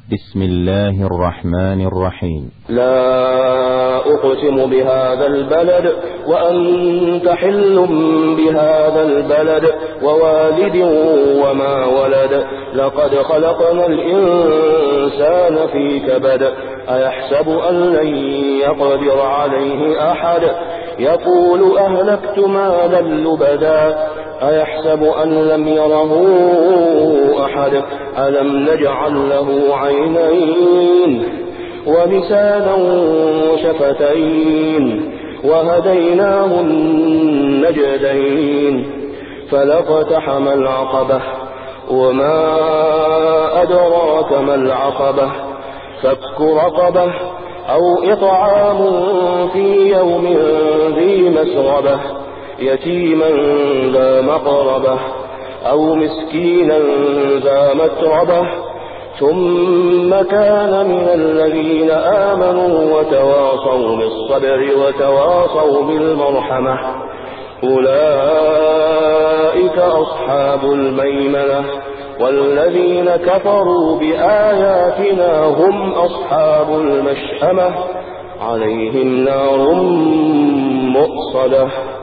بسم الله الرحمن الرحيم. لا أقسم بهذا البلد وأنت حل بهذا البلد ووالد وما ولد لقد خلقنا الإنسان في كبد أيحسب أن لن يقدر عليه أحد يقول أهلكت مالا لبدا أيحسب أن لم يره أحد ألم نجعل له عينين ولسانا وشفتين وهديناه النجدين فلاقتحم العقبة وما أدراك ما العقبة فك رقبة أو إطعام في يوم ذي مسغبة يتيما ذا مقربة أو مسكينا ذا متربة ثم كان من الذين آمنوا وتواصوا بالصبر وتواصوا بالمرحمة أولئك أصحاب الميمنة والذين كفروا بآياتنا هم أصحاب المشأمة عليهم نار مؤصدة.